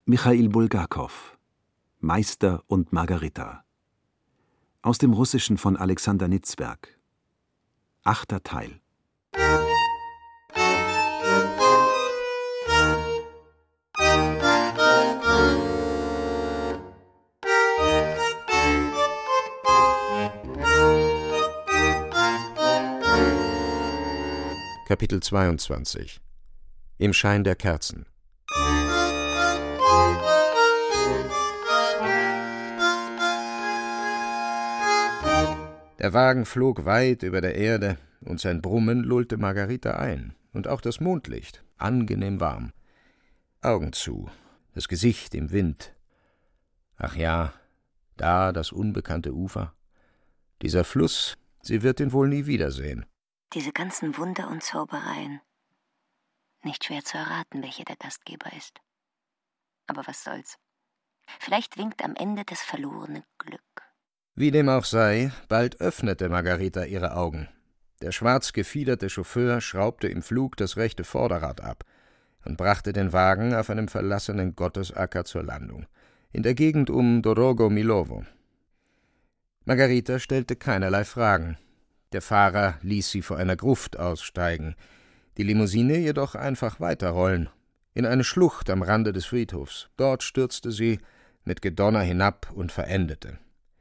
Michail Bulgakow, Meister und Margarita. Aus dem Russischen von Alexander Nitzberg. 8. Teil. Kapitel 22. Im Schein der Kerzen. Der Wagen flog weit über der Erde, und sein Brummen lullte Margarita ein, und auch das Mondlicht, angenehm warm. Augen zu, das Gesicht im Wind. Ach ja, da das unbekannte Ufer. Dieser Fluss, sie wird ihn wohl nie wiedersehen. Diese ganzen Wunder und Zaubereien. Nicht schwer zu erraten, welcher der Gastgeber ist. Aber was soll's. Vielleicht winkt am Ende das verlorene Glück. Wie dem auch sei, bald öffnete Margarita ihre Augen. Der schwarz gefiederte Chauffeur schraubte im Flug das rechte Vorderrad ab und brachte den Wagen auf einem verlassenen Gottesacker zur Landung, in der Gegend um Dorogo Milovo. Margarita stellte keinerlei Fragen. Der Fahrer ließ sie vor einer Gruft aussteigen, die Limousine jedoch einfach weiterrollen, in eine Schlucht am Rande des Friedhofs. Dort stürzte sie mit Gedonner hinab und verendete.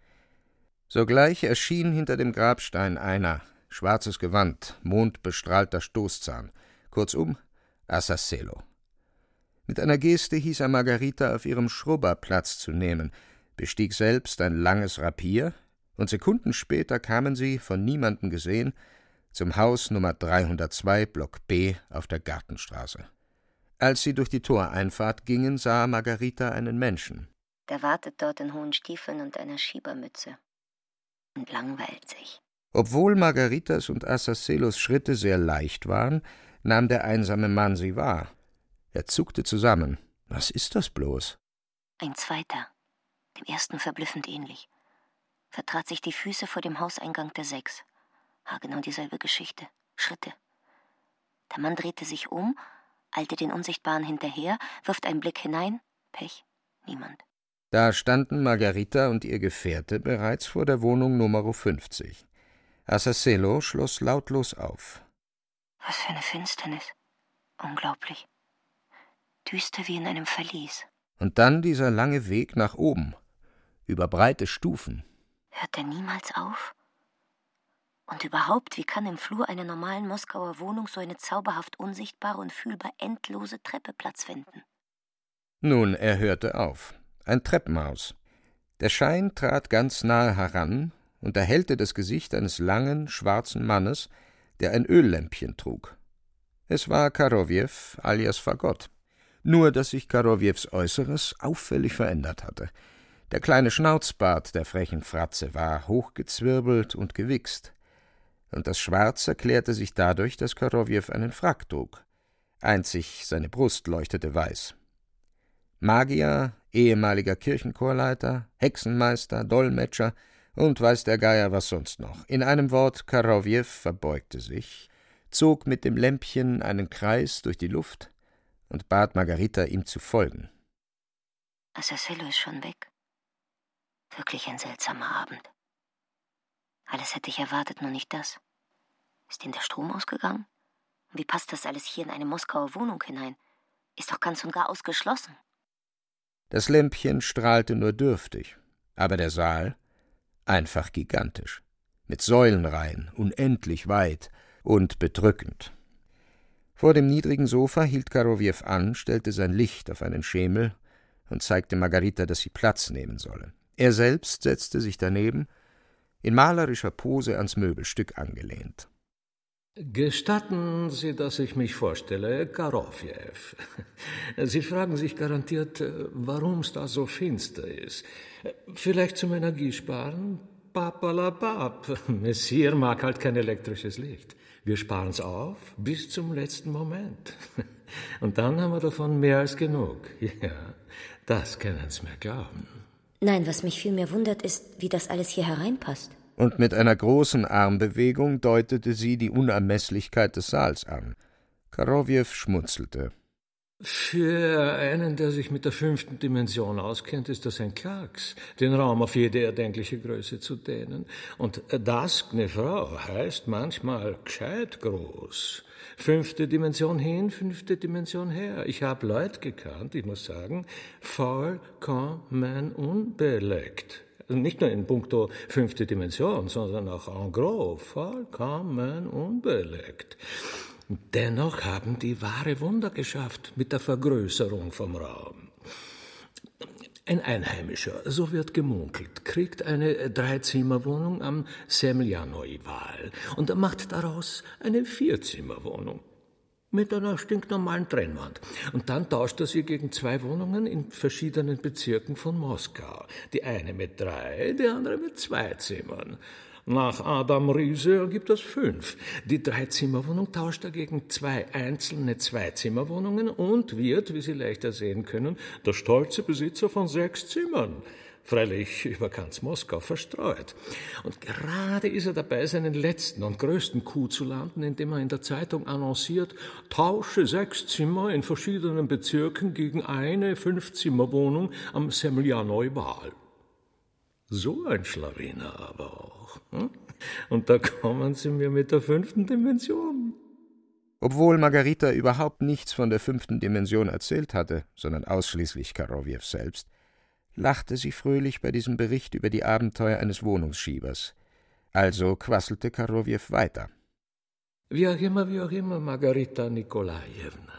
Sogleich erschien hinter dem Grabstein einer, schwarzes Gewand, mondbestrahlter Stoßzahn, kurzum Assasselo. Mit einer Geste hieß er Margarita, auf ihrem Schrubber Platz zu nehmen, bestieg selbst ein langes Rapier, und Sekunden später kamen sie, von niemandem gesehen, zum Haus Nummer 302, Block B auf der Gartenstraße. Als sie durch die Toreinfahrt gingen, sah Margarita einen Menschen. Der wartet dort in hohen Stiefeln und einer Schiebermütze und langweilt sich. Obwohl Margaritas und Assasselos Schritte sehr leicht waren, nahm der einsame Mann sie wahr. Er zuckte zusammen. Was ist das bloß? Ein zweiter, dem ersten verblüffend ähnlich. Vertrat sich die Füße vor dem Hauseingang der 6. Genau dieselbe Geschichte. Schritte. Der Mann drehte sich um, eilte den Unsichtbaren hinterher, wirft einen Blick hinein. Pech, niemand. Da standen Margarita und ihr Gefährte bereits vor der Wohnung Nummer 50. Assasselo schloss lautlos auf. Was für eine Finsternis. Unglaublich. Düster wie in einem Verlies. Und dann dieser lange Weg nach oben, über breite Stufen. Hört er niemals auf? Und überhaupt, wie kann im Flur einer normalen Moskauer Wohnung so eine zauberhaft unsichtbare und fühlbar endlose Treppe Platz finden? Nun, er hörte auf. Ein Treppenhaus. Der Schein trat ganz nahe heran und erhellte das Gesicht eines langen, schwarzen Mannes, der ein Öllämpchen trug. Es war Korowjew alias Fagott. Nur, dass sich Korowjews Äußeres auffällig verändert hatte. Der kleine Schnauzbart der frechen Fratze war hochgezwirbelt und gewichst. Und das Schwarz erklärte sich dadurch, dass Korowjew einen Frack trug. Einzig seine Brust leuchtete weiß. Magier, ehemaliger Kirchenchorleiter, Hexenmeister, Dolmetscher und weiß der Geier was sonst noch. In einem Wort, Korowjew verbeugte sich, zog mit dem Lämpchen einen Kreis durch die Luft und bat Margarita, ihm zu folgen. Assasselo ist schon weg. Wirklich ein seltsamer Abend. Alles hätte ich erwartet, nur nicht das. Ist denn der Strom ausgegangen? Und wie passt das alles hier in eine Moskauer Wohnung hinein? Ist doch ganz und gar ausgeschlossen. Das Lämpchen strahlte nur dürftig, aber der Saal einfach gigantisch, mit Säulenreihen, unendlich weit und bedrückend. Vor dem niedrigen Sofa hielt Korowjew an, stellte sein Licht auf einen Schemel und zeigte Margarita, dass sie Platz nehmen solle. Er selbst setzte sich daneben, in malerischer Pose ans Möbelstück angelehnt. Gestatten Sie, dass ich mich vorstelle, Korowjew. Sie fragen sich garantiert, warum es da so finster ist. Vielleicht zum Energiesparen? Papalapap. Messier mag halt kein elektrisches Licht. Wir sparen es auf bis zum letzten Moment. Und dann haben wir davon mehr als genug. Ja, das können Sie mir glauben. Nein, was mich vielmehr wundert, ist, wie das alles hier hereinpasst. Und mit einer großen Armbewegung deutete sie die Unermesslichkeit des Saals an. Korowjew schmunzelte. Für einen, der sich mit der 5. Dimension auskennt, ist das ein Klacks, den Raum auf jede erdenkliche Größe zu dehnen. Und das, gne Frau, heißt manchmal gescheit groß. 5. Dimension hin, 5. Dimension her. Ich habe Leute gekannt, ich muss sagen, vollkommen unbeleckt. Also nicht nur in puncto 5. Dimension, sondern auch en gros, vollkommen unbeleckt. Dennoch haben die wahre Wunder geschafft mit der Vergrößerung vom Raum. Ein Einheimischer, so wird gemunkelt, kriegt eine 3-Zimmer-Wohnung am Semljanoi-Wal und er macht daraus eine 4-Zimmer-Wohnung mit einer stinknormalen Trennwand. Und dann tauscht er sie gegen 2 Wohnungen in verschiedenen Bezirken von Moskau. Die eine mit 3, die andere mit 2 Zimmern. Nach Adam Riese ergibt das 5. Die 3-Zimmer-Wohnung tauscht er gegen 2 einzelne 2-Zimmer-Wohnungen und wird, wie Sie leichter sehen können, der stolze Besitzer von 6 Zimmern. Freilich über ganz Moskau verstreut. Und gerade ist er dabei, seinen letzten und größten Coup zu landen, indem er in der Zeitung annonciert, tausche 6 Zimmer in verschiedenen Bezirken gegen eine 5-Zimmer-Wohnung am Semljanoi-Wal. So ein Schlawiner aber auch. Und da kommen Sie mir mit der 5. Dimension. Obwohl Margarita überhaupt nichts von der 5. Dimension erzählt hatte, sondern ausschließlich Karowjew selbst, lachte sie fröhlich bei diesem Bericht über die Abenteuer eines Wohnungsschiebers. Also quasselte Karowjew weiter. Wie auch immer, Margarita Nikolajewna.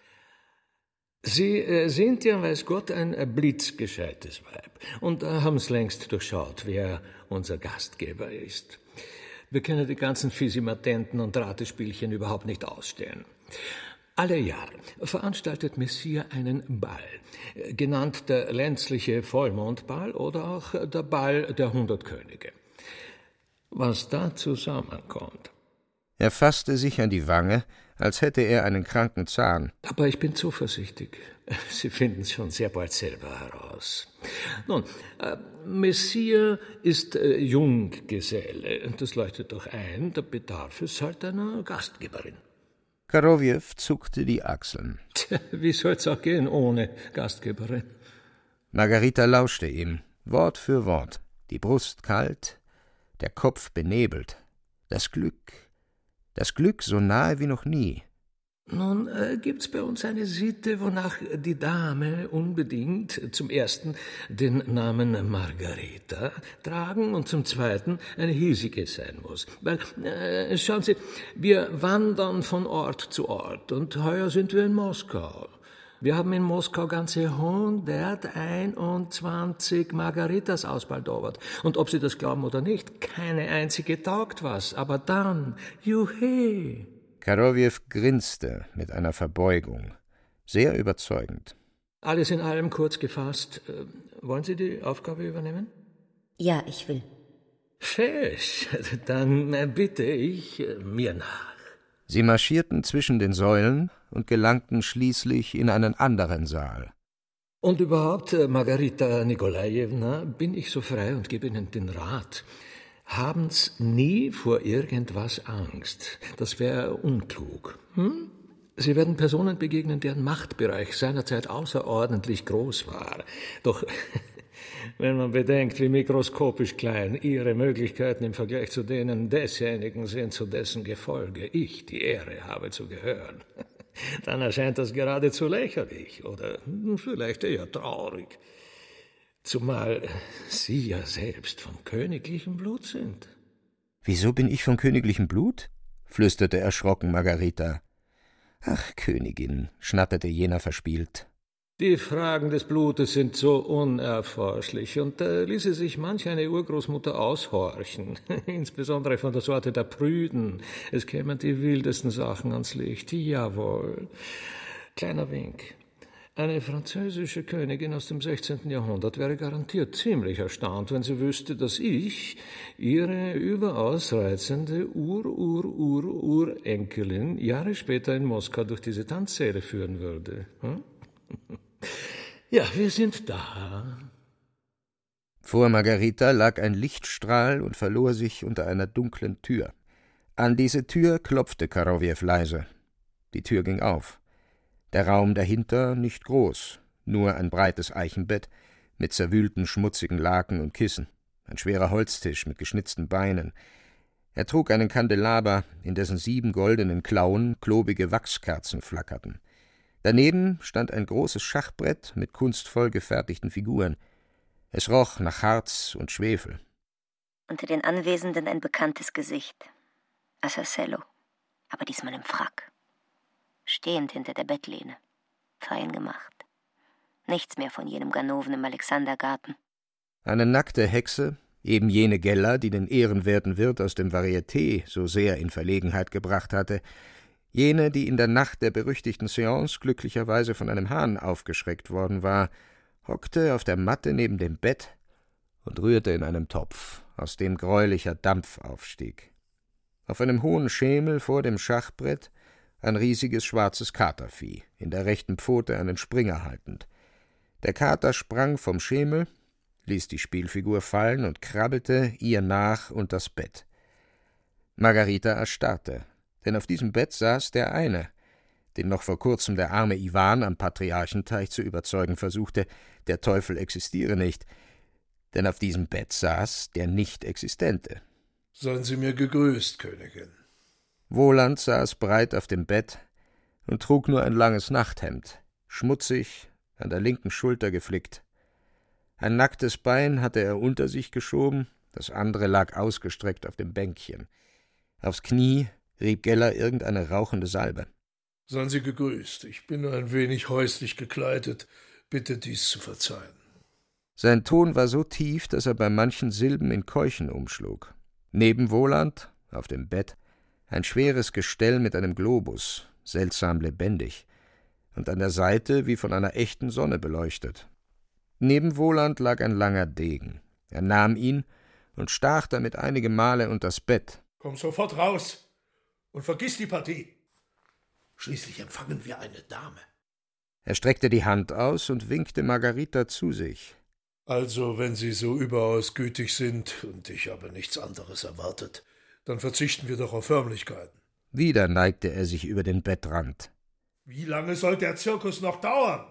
Sie sind ja, weiß Gott, ein blitzgescheites Weib und haben's längst durchschaut, wer unser Gastgeber ist. Wir können die ganzen Fisimatenten und Ratespielchen überhaupt nicht ausstehen. Alle Jahre veranstaltet Messier einen Ball, genannt der lenzliche Vollmondball oder auch der Ball der 100 Könige. Was da zusammenkommt. Er fasste sich an die Wange, als hätte er einen kranken Zahn. Aber ich bin zuversichtlich. Sie finden es schon sehr bald selber heraus. Nun, Messier ist Junggeselle. Das leuchtet doch ein, da bedarf es halt einer Gastgeberin. Karowjew zuckte die Achseln. Tja, wie soll's auch gehen ohne Gastgeberin? Margarita lauschte ihm, Wort für Wort, die Brust kalt, der Kopf benebelt. Das Glück so nahe wie noch nie. Nun gibt's bei uns eine Sitte, wonach die Dame unbedingt zum ersten den Namen Margarita tragen und zum zweiten eine hiesige sein muss. Weil, schauen Sie, wir wandern von Ort zu Ort und heuer sind wir in Moskau. Wir haben in Moskau ganze 121 Margaritas ausbaldowert. Und ob Sie das glauben oder nicht, keine einzige taugt was. Aber dann, juhe! Karowjew grinste mit einer Verbeugung, sehr überzeugend. Alles in allem kurz gefasst. Wollen Sie die Aufgabe übernehmen? Ja, ich will. Fesch, dann bitte ich mir nach. Sie marschierten zwischen den Säulen und gelangten schließlich in einen anderen Saal. Und überhaupt, Margarita Nikolajewna, bin ich so frei und gebe Ihnen den Rat. Haben's nie vor irgendwas Angst. Das wäre unklug. Sie werden Personen begegnen, deren Machtbereich seinerzeit außerordentlich groß war. Doch wenn man bedenkt, wie mikroskopisch klein Ihre Möglichkeiten im Vergleich zu denen desjenigen sind, zu dessen Gefolge ich die Ehre habe zu gehören, dann erscheint das geradezu lächerlich oder vielleicht eher traurig. Zumal Sie ja selbst von königlichem Blut sind. »Wieso bin ich von königlichem Blut?« flüsterte erschrocken Margarita. »Ach, Königin«, schnatterte jener verspielt. Die Fragen des Blutes sind so unerforschlich, und da ließe sich manch eine Urgroßmutter aushorchen, insbesondere von der Sorte der Prüden. Es kämen die wildesten Sachen ans Licht, jawohl. Kleiner Wink. Eine französische Königin aus dem 16. Jahrhundert wäre garantiert ziemlich erstaunt, wenn sie wüsste, dass ich ihre überaus reizende Urenkelin Jahre später in Moskau durch diese Tanzsäle führen würde. Ja, wir sind da. Vor Margarita lag ein Lichtstrahl und verlor sich unter einer dunklen Tür. An diese Tür klopfte Karowjew leise. Die Tür ging auf. Der Raum dahinter nicht groß, nur ein breites Eichenbett mit zerwühlten, schmutzigen Laken und Kissen, ein schwerer Holztisch mit geschnitzten Beinen. Er trug einen Kandelaber, in dessen 7 goldenen Klauen klobige Wachskerzen flackerten. Daneben stand ein großes Schachbrett mit kunstvoll gefertigten Figuren. Es roch nach Harz und Schwefel. Unter den Anwesenden ein bekanntes Gesicht. Azazello, aber diesmal im Frack. Stehend hinter der Bettlehne. Fein gemacht. Nichts mehr von jenem Ganoven im Alexandergarten. Eine nackte Hexe, eben jene Gella, die den ehrenwerten Wirt aus dem Varieté so sehr in Verlegenheit gebracht hatte, jene, die in der Nacht der berüchtigten Seance glücklicherweise von einem Hahn aufgeschreckt worden war, hockte auf der Matte neben dem Bett und rührte in einem Topf, aus dem greulicher Dampf aufstieg. Auf einem hohen Schemel vor dem Schachbrett ein riesiges schwarzes Katervieh, in der rechten Pfote einen Springer haltend. Der Kater sprang vom Schemel, ließ die Spielfigur fallen und krabbelte ihr nach unters Bett. Margarita erstarrte, denn auf diesem Bett saß der eine, den noch vor kurzem der arme Iwan am Patriarchenteich zu überzeugen versuchte, der Teufel existiere nicht, denn auf diesem Bett saß der Nicht-Existente. Seien Sie mir gegrüßt, Königin. Woland saß breit auf dem Bett und trug nur ein langes Nachthemd, schmutzig, an der linken Schulter geflickt. Ein nacktes Bein hatte er unter sich geschoben, das andere lag ausgestreckt auf dem Bänkchen. Aufs Knie rieb Gella irgendeine rauchende Salbe. Seien Sie gegrüßt. Ich bin nur ein wenig häuslich gekleidet. Bitte dies zu verzeihen. Sein Ton war so tief, dass er bei manchen Silben in Keuchen umschlug. Neben Woland, auf dem Bett, ein schweres Gestell mit einem Globus, seltsam lebendig, und an der Seite wie von einer echten Sonne beleuchtet. Neben Woland lag ein langer Degen. Er nahm ihn und stach damit einige Male unters Bett. Komm sofort raus und vergiss die Partie. Schließlich empfangen wir eine Dame. Er streckte die Hand aus und winkte Margarita zu sich. Also, wenn Sie so überaus gütig sind und ich habe nichts anderes erwartet, dann verzichten wir doch auf Förmlichkeiten. Wieder neigte er sich über den Bettrand. Wie lange soll der Zirkus noch dauern?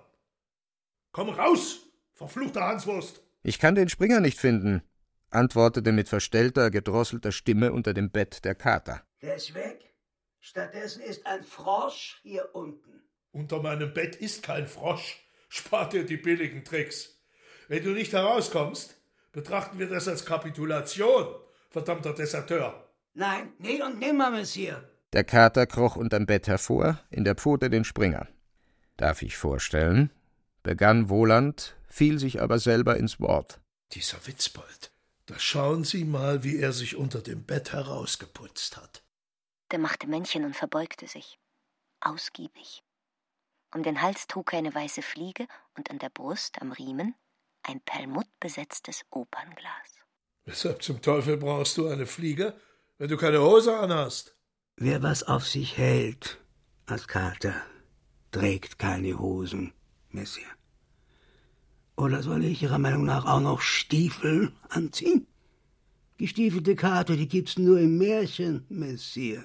Komm raus, verfluchter Hanswurst! Ich kann den Springer nicht finden, antwortete mit verstellter, gedrosselter Stimme unter dem Bett der Kater. Der ist weg. Stattdessen ist ein Frosch hier unten. Unter meinem Bett ist kein Frosch. Spart dir die billigen Tricks. Wenn du nicht herauskommst, betrachten wir das als Kapitulation, verdammter Deserteur. Nein, nie und nimmer, Messier. Der Kater kroch unterm Bett hervor, in der Pfote den Springer. Darf ich vorstellen? Begann Woland, fiel sich aber selber ins Wort. Dieser Witzbold, da schauen Sie mal, wie er sich unter dem Bett herausgeputzt hat. Der machte Männchen und verbeugte sich. Ausgiebig. Um den Hals trug er eine weiße Fliege und an der Brust, am Riemen, ein perlmuttbesetztes Opernglas. Weshalb zum Teufel brauchst du eine Fliege, wenn du keine Hose anhast? Wer was auf sich hält als Kater, trägt keine Hosen, Messier. Oder soll ich Ihrer Meinung nach auch noch Stiefel anziehen? Gestiefelte Kater, die gibt's nur im Märchen, Messier.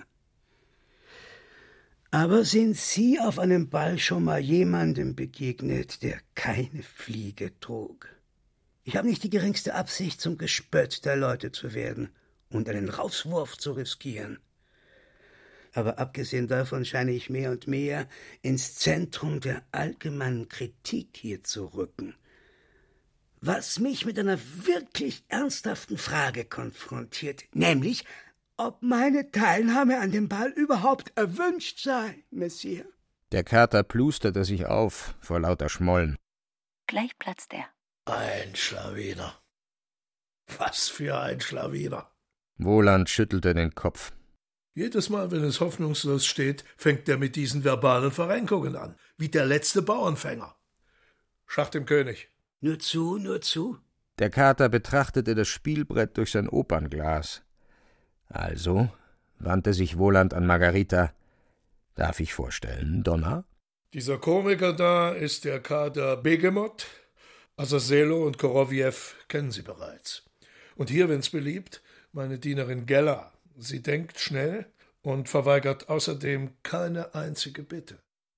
Aber sind Sie auf einem Ball schon mal jemandem begegnet, der keine Fliege trug? Ich habe nicht die geringste Absicht, zum Gespött der Leute zu werden und einen Rauswurf zu riskieren. Aber abgesehen davon scheine ich mehr und mehr ins Zentrum der allgemeinen Kritik hier zu rücken. Was mich mit einer wirklich ernsthaften Frage konfrontiert, nämlich, ob meine Teilnahme an dem Ball überhaupt erwünscht sei, Messier. Der Kater plusterte sich auf vor lauter Schmollen. Gleich platzt er. Ein Schlawiner. Was für ein Schlawiner. Woland schüttelte den Kopf. Jedes Mal, wenn es hoffnungslos steht, fängt er mit diesen verbalen Verrenkungen an, wie der letzte Bauernfänger. Schach dem König. Nur zu, nur zu. Der Kater betrachtete das Spielbrett durch sein Opernglas. Also, wandte sich Woland an Margarita, darf ich vorstellen, Donna? Dieser Komiker da ist der Kater Begemot. Azazello und Korowjew kennen Sie bereits. Und hier, wenn's beliebt, meine Dienerin Gella. Sie denkt schnell und verweigert außerdem keine einzige Bitte.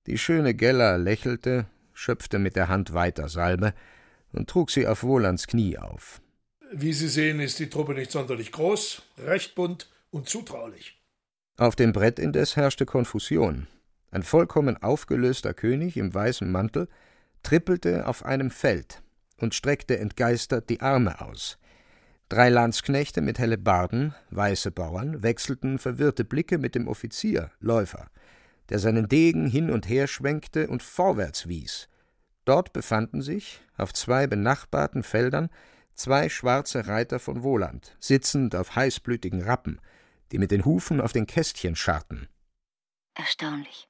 Die schöne Gella lächelte, schöpfte mit der Hand weiter Salbe und trug sie auf Wolands Knie auf. Wie Sie sehen, ist die Truppe nicht sonderlich groß, recht bunt und zutraulich. Auf dem Brett indes herrschte Konfusion. Ein vollkommen aufgelöster König im weißen Mantel trippelte auf einem Feld und streckte entgeistert die Arme aus. 3 Landsknechte mit Hellebarden, weiße Bauern, wechselten verwirrte Blicke mit dem Offizier, Läufer, der seinen Degen hin und her schwenkte und vorwärts wies. Dort befanden sich, auf 2 benachbarten Feldern, 2 schwarze Reiter von Woland, sitzend auf heißblütigen Rappen, die mit den Hufen auf den Kästchen scharrten. Erstaunlich.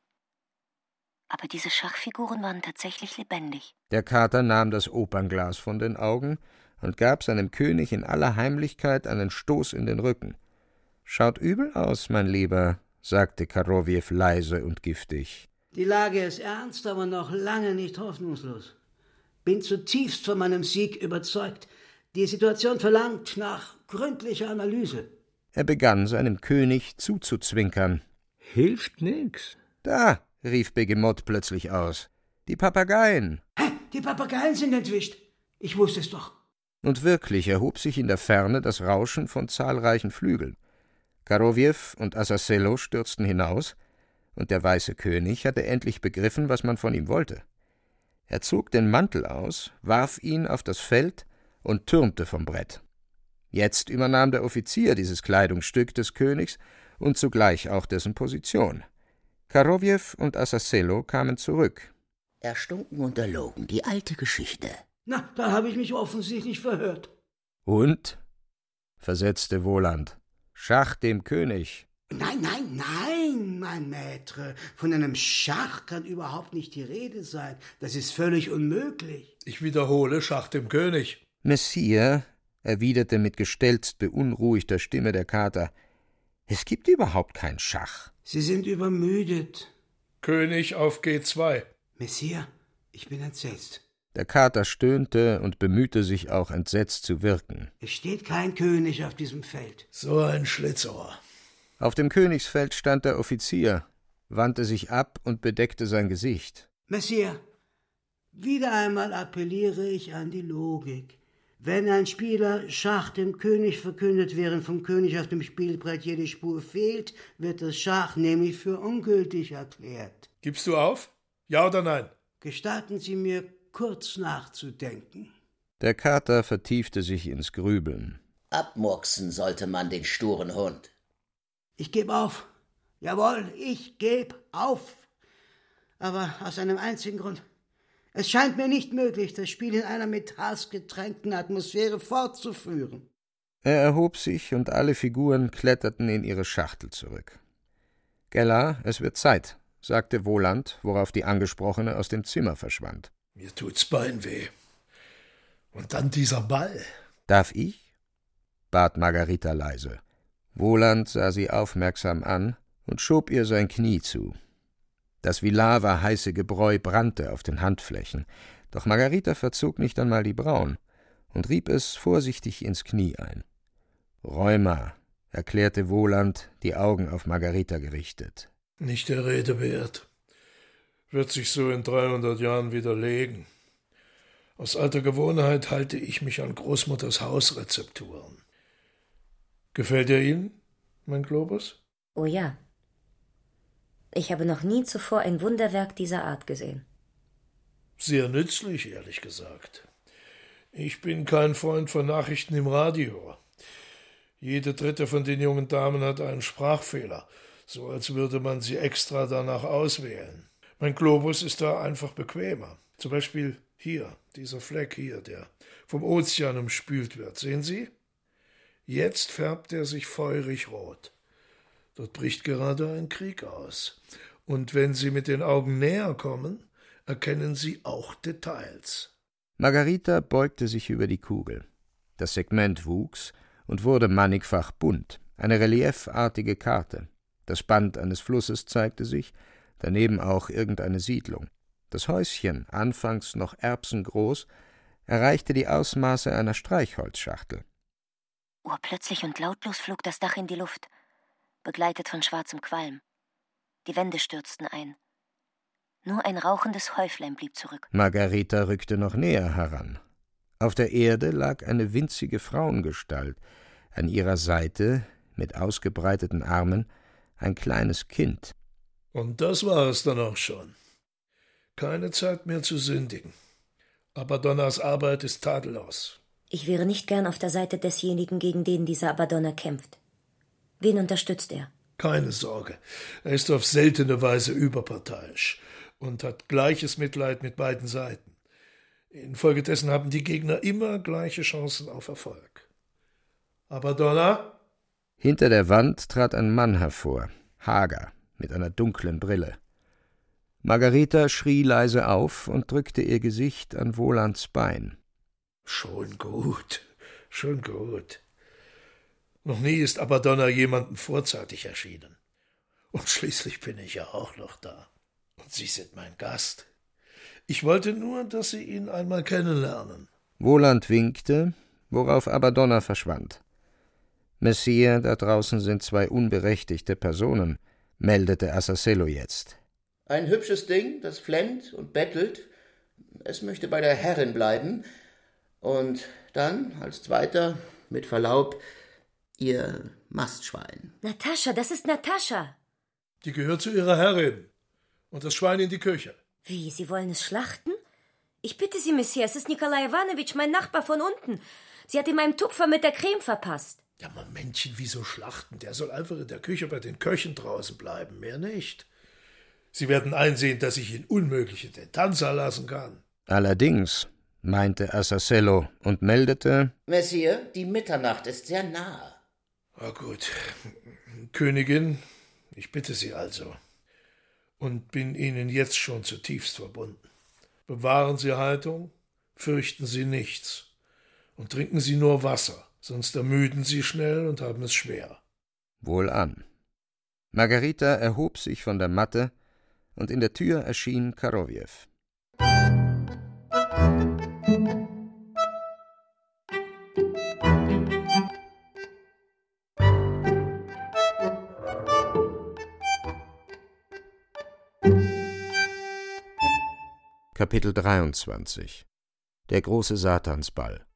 Aber diese Schachfiguren waren tatsächlich lebendig. Der Kater nahm das Opernglas von den Augen und gab seinem König in aller Heimlichkeit einen Stoß in den Rücken. »Schaut übel aus, mein Lieber«, sagte Karowjew leise und giftig. Die Lage ist ernst, aber noch lange nicht hoffnungslos. Bin zutiefst von meinem Sieg überzeugt. Die Situation verlangt nach gründlicher Analyse. Er begann, seinem König zuzuzwinkern. »Hilft nix.« »Da«, rief Begemot plötzlich aus, »die Papageien!« »Hä, die Papageien sind entwischt! Ich wusste es doch!« Und wirklich erhob sich in der Ferne das Rauschen von zahlreichen Flügeln. Karowjew und Assasello stürzten hinaus, und der weiße König hatte endlich begriffen, was man von ihm wollte. Er zog den Mantel aus, warf ihn auf das Feld und türmte vom Brett. Jetzt übernahm der Offizier dieses Kleidungsstück des Königs und zugleich auch dessen Position. Karowjew und Assasello kamen zurück. Erstunken und erlogen, die alte Geschichte. Na, da habe ich mich offensichtlich verhört. »Und?«, versetzte Woland, »Schach dem König.« Nein, mein Maître. Von einem Schach kann überhaupt nicht die Rede sein. Das ist völlig unmöglich. Ich wiederhole, Schach dem König. »Messire«, erwiderte mit gestelzt beunruhigter Stimme der Kater, »es gibt überhaupt kein Schach.« Sie sind übermüdet. König auf G2. Messire, ich bin entsetzt. Der Kater stöhnte und bemühte sich auch entsetzt zu wirken. Es steht kein König auf diesem Feld. So ein Schlitzohr. Auf dem Königsfeld stand der Offizier, wandte sich ab und bedeckte sein Gesicht. Messire, wieder einmal appelliere ich an die Logik. Wenn ein Spieler Schach dem König verkündet, während vom König auf dem Spielbrett jede Spur fehlt, wird das Schach nämlich für ungültig erklärt. Gibst du auf? Ja oder nein? Gestatten Sie mir, kurz nachzudenken. Der Kater vertiefte sich ins Grübeln. Abmurksen sollte man den sturen Hund. Ich gebe auf. Jawohl, ich gebe auf. Aber aus einem einzigen Grund. Es scheint mir nicht möglich, das Spiel in einer mit Hass getränkten Atmosphäre fortzuführen. Er erhob sich und alle Figuren kletterten in ihre Schachtel zurück. »Gella, es wird Zeit«, sagte Woland, worauf die Angesprochene aus dem Zimmer verschwand. Mir tut's Beinweh. Und dann dieser Ball. »Darf ich?« bat Margarita leise. Woland sah sie aufmerksam an und schob ihr sein Knie zu. Das wie Lava heiße Gebräu brannte auf den Handflächen, doch Margarita verzog nicht einmal die Brauen und rieb es vorsichtig ins Knie ein. »Rheuma«, erklärte Woland, die Augen auf Margarita gerichtet. Nicht der Rede wert. Wird sich so in 300 Jahren widerlegen. Aus alter Gewohnheit halte ich mich an Großmutters Hausrezepturen. Gefällt er Ihnen, mein Globus? Oh ja. Ich habe noch nie zuvor ein Wunderwerk dieser Art gesehen. Sehr nützlich, ehrlich gesagt. Ich bin kein Freund von Nachrichten im Radio. Jede dritte von den jungen Damen hat einen Sprachfehler, so als würde man sie extra danach auswählen. Mein Globus ist da einfach bequemer. Zum Beispiel hier, dieser Fleck hier, der vom Ozean umspült wird. Sehen Sie? Jetzt färbt er sich feurig rot. Dort bricht gerade ein Krieg aus. Und wenn Sie mit den Augen näher kommen, erkennen Sie auch Details. Margarita beugte sich über die Kugel. Das Segment wuchs und wurde mannigfach bunt, eine reliefartige Karte. Das Band eines Flusses zeigte sich, daneben auch irgendeine Siedlung. Das Häuschen, anfangs noch erbsengroß, erreichte die Ausmaße einer Streichholzschachtel. Urplötzlich und lautlos flog das Dach in die Luft, begleitet von schwarzem Qualm. Die Wände stürzten ein. Nur ein rauchendes Häuflein blieb zurück. Margarita rückte noch näher heran. Auf der Erde lag eine winzige Frauengestalt, an ihrer Seite, mit ausgebreiteten Armen, ein kleines Kind. Und das war es dann auch schon. Keine Zeit mehr zu sündigen. Abaddonnas Arbeit ist tadellos. Ich wäre nicht gern auf der Seite desjenigen, gegen den dieser Abaddona kämpft. Wen unterstützt er? Keine Sorge, er ist auf seltene Weise überparteiisch und hat gleiches Mitleid mit beiden Seiten. Infolgedessen haben die Gegner immer gleiche Chancen auf Erfolg. Abaddona? Hinter der Wand trat ein Mann hervor, hager, mit einer dunklen Brille. Margarita schrie leise auf und drückte ihr Gesicht an Wolands Bein. Schon gut, schon gut. Noch nie ist Abaddona jemandem vorzeitig erschienen. Und schließlich bin ich ja auch noch da. Und Sie sind mein Gast. Ich wollte nur, dass Sie ihn einmal kennenlernen. Woland winkte, worauf Abaddona verschwand. »Messire, da draußen sind 2 unberechtigte Personen«, meldete Azazello jetzt. Ein hübsches Ding, das flennt und bettelt. Es möchte bei der Herrin bleiben. Und dann, als zweiter, mit Verlaub, Ihr Mastschwein. Natascha, das ist Natascha. Die gehört zu ihrer Herrin. Und das Schwein in die Küche. Wie, Sie wollen es schlachten? Ich bitte Sie, Messias, es ist Nikolai Iwanowitsch, mein Nachbar von unten. Sie hat ihm meinen Tupfer mit der Creme verpasst. Ja, Männchen, wieso schlachten? Der soll einfach in der Küche bei den Köchen draußen bleiben, mehr nicht. Sie werden einsehen, dass ich ihn unmöglich in den Tanzer lassen kann. Allerdings, meinte Azazello und meldete: Messire, die Mitternacht ist sehr nahe. Na gut, Königin, ich bitte Sie also und bin Ihnen jetzt schon zutiefst verbunden. Bewahren Sie Haltung, fürchten Sie nichts und trinken Sie nur Wasser, sonst ermüden Sie schnell und haben es schwer. Wohlan. Margarita erhob sich von der Matte, und in der Tür erschien Karowjew. Kapitel 23 Der große Satansball.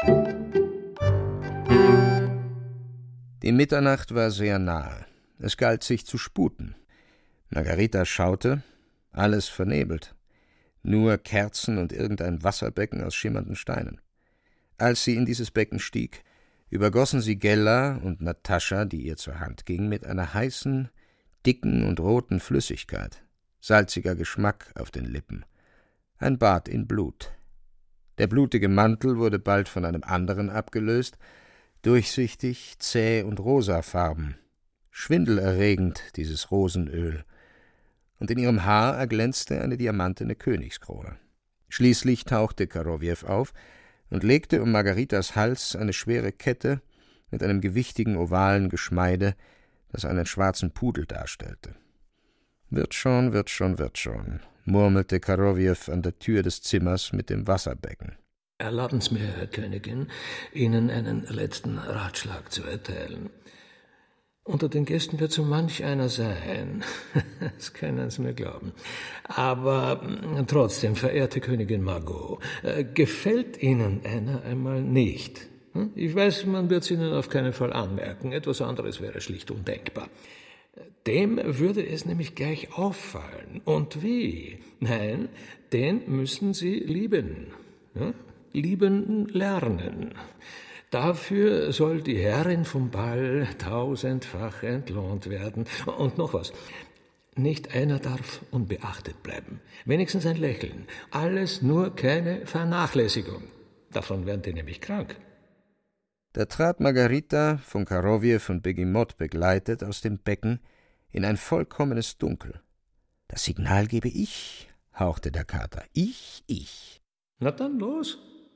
Die Mitternacht war sehr nahe. Es galt sich zu sputen. Margarita schaute, alles vernebelt. Nur Kerzen und irgendein Wasserbecken aus schimmernden Steinen. Als sie in dieses Becken stieg, übergossen sie Gella und Natascha, die ihr zur Hand ging, mit einer heißen, dicken und roten Flüssigkeit. Salziger Geschmack auf den Lippen. Ein Bad in Blut. Der blutige Mantel wurde bald von einem anderen abgelöst, durchsichtig, zäh und rosafarben. Schwindelerregend, dieses Rosenöl. Und in ihrem Haar erglänzte eine diamantene Königskrone. Schließlich tauchte Karowjew auf und legte um Margaritas Hals eine schwere Kette mit einem gewichtigen ovalen Geschmeide, das einen schwarzen Pudel darstellte. »Wird schon, wird schon, wird schon«, murmelte Karowjew an der Tür des Zimmers mit dem Wasserbecken. Erlauben Sie mir, Herr Königin, Ihnen einen letzten Ratschlag zu erteilen. Unter den Gästen wird so manch einer sein, das können Sie mir glauben. Aber trotzdem, verehrte Königin Margot, gefällt Ihnen einer einmal nicht? Ich weiß, man wird es Ihnen auf keinen Fall anmerken, etwas anderes wäre schlicht undenkbar. Dem würde es nämlich gleich auffallen. Und wie? Nein, den müssen Sie lieben. Ja? Lieben lernen. Dafür soll die Herrin vom Ball 1000-fach entlohnt werden. Und noch was. Nicht einer darf unbeachtet bleiben. Wenigstens ein Lächeln. Alles nur keine Vernachlässigung. Davon werden die nämlich krank. Da trat Margarita, von Karowjew und Begemot begleitet, aus dem Becken in ein vollkommenes Dunkel. »Das Signal gebe ich«, hauchte der Kater. »Ich.« »Na dann los.«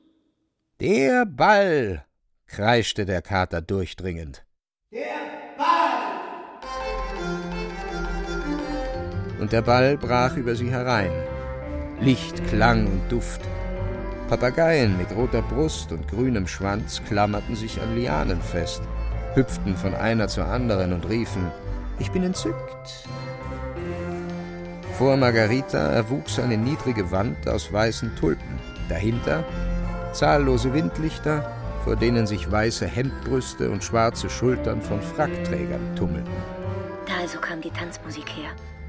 »Der Ball«, kreischte der Kater durchdringend. »Der Ball!« Und der Ball brach über sie herein. Licht, Klang und Duft. Papageien mit roter Brust und grünem Schwanz klammerten sich an Lianen fest, hüpften von einer zur anderen und riefen: »Ich bin entzückt.« Vor Margarita erwuchs eine niedrige Wand aus weißen Tulpen. Dahinter zahllose Windlichter, vor denen sich weiße Hemdbrüste und schwarze Schultern von Frackträgern tummelten. Da also kam die Tanzmusik her.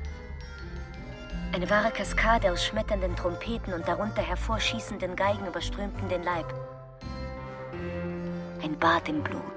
Eine wahre Kaskade aus schmetternden Trompeten und darunter hervorschießenden Geigen überströmten den Leib. Ein Bad im Blut.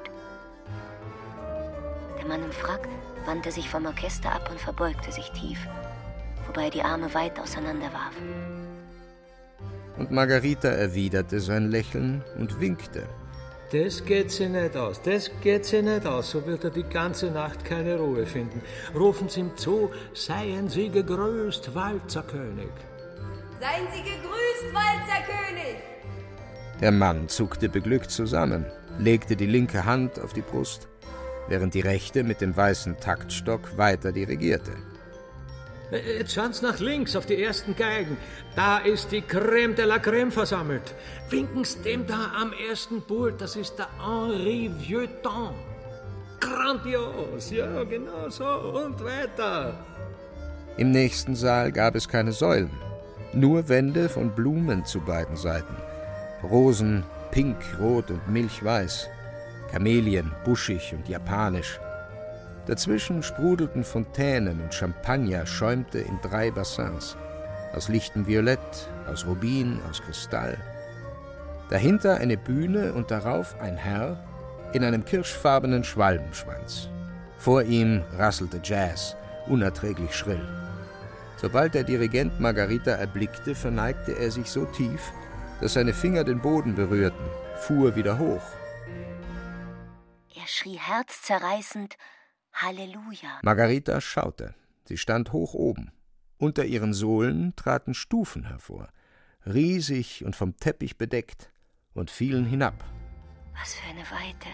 Der Mann im Frack wandte sich vom Orchester ab und verbeugte sich tief, wobei er die Arme weit auseinanderwarf. Und Margarita erwiderte sein Lächeln und winkte. Das geht sie nicht aus, das geht sie nicht aus, so wird er die ganze Nacht keine Ruhe finden. Rufen Sie ihm zu, seien Sie gegrüßt, Walzerkönig. Seien Sie gegrüßt, Walzerkönig! Der Mann zuckte beglückt zusammen, legte die linke Hand auf die Brust, während die rechte mit dem weißen Taktstock weiter dirigierte. Jetzt schauen Sie nach links auf die ersten Geigen. Da ist die Crème de la Crème versammelt. Winken Sie dem da am ersten Pult, das ist der Henri Vieuxtemps. Grandios, ja, genau so und weiter. Im nächsten Saal gab es keine Säulen, nur Wände von Blumen zu beiden Seiten. Rosen, pink, rot und milchweiß. Kamelien, buschig und japanisch. Dazwischen sprudelten Fontänen und Champagner schäumte in 3 Bassins. Aus lichtem Violett, aus Rubin, aus Kristall. Dahinter eine Bühne und darauf ein Herr in einem kirschfarbenen Schwalbenschwanz. Vor ihm rasselte Jazz, unerträglich schrill. Sobald der Dirigent Margarita erblickte, verneigte er sich so tief, dass seine Finger den Boden berührten, fuhr wieder hoch. Er schrie herzzerreißend Halleluja. Margarita schaute. Sie stand hoch oben. Unter ihren Sohlen traten Stufen hervor, riesig und vom Teppich bedeckt, und fielen hinab. Was für eine Weite.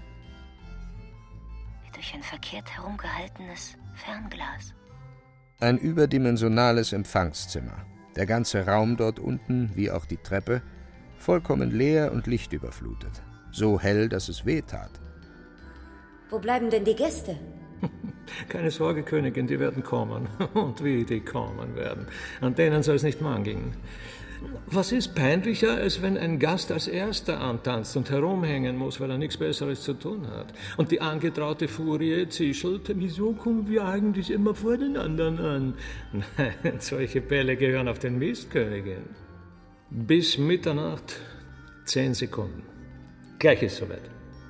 Wie durch ein verkehrt herumgehaltenes Fernglas. Ein überdimensionales Empfangszimmer. Der ganze Raum dort unten, wie auch die Treppe, vollkommen leer und lichtüberflutet. So hell, dass es weh tat. Wo bleiben denn die Gäste? Keine Sorge, Königin, die werden kommen. Und wie die kommen werden. An denen soll es nicht mangeln. Was ist peinlicher, als wenn ein Gast als Erster antanzt und herumhängen muss, weil er nichts Besseres zu tun hat? Und die angetraute Furie zischelt, wieso kommen wir eigentlich immer vor den anderen an? Nein, solche Bälle gehören auf den Mist, Königin. Bis Mitternacht 10 Sekunden. Gleich ist soweit.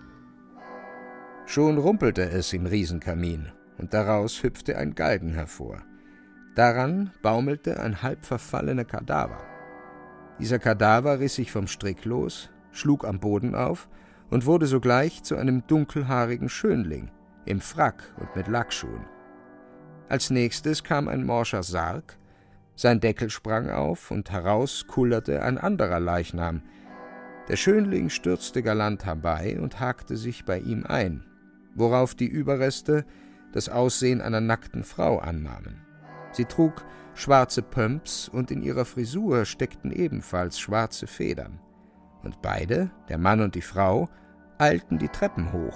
Schon rumpelte es im Riesenkamin, und daraus hüpfte ein Galgen hervor. Daran baumelte ein halb verfallener Kadaver. Dieser Kadaver riss sich vom Strick los, schlug am Boden auf und wurde sogleich zu einem dunkelhaarigen Schönling, im Frack und mit Lackschuhen. Als nächstes kam ein morscher Sarg, sein Deckel sprang auf und heraus kullerte ein anderer Leichnam. Der Schönling stürzte galant herbei und hakte sich bei ihm ein, worauf die Überreste das Aussehen einer nackten Frau annahmen. Sie trug schwarze Pumps und in ihrer Frisur steckten ebenfalls schwarze Federn. Und beide, der Mann und die Frau, eilten die Treppen hoch.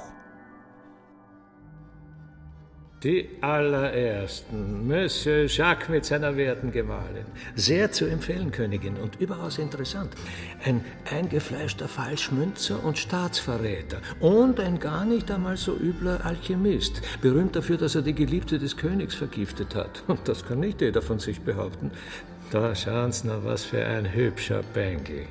Die allerersten, Monsieur Jacques mit seiner werten Gemahlin. Sehr zu empfehlen, Königin, und überaus interessant. Ein eingefleischter Falschmünzer und Staatsverräter und ein gar nicht einmal so übler Alchemist, berühmt dafür, dass er die Geliebte des Königs vergiftet hat. Und das kann nicht jeder von sich behaupten. Da schauen Sie noch, was für ein hübscher Bengel.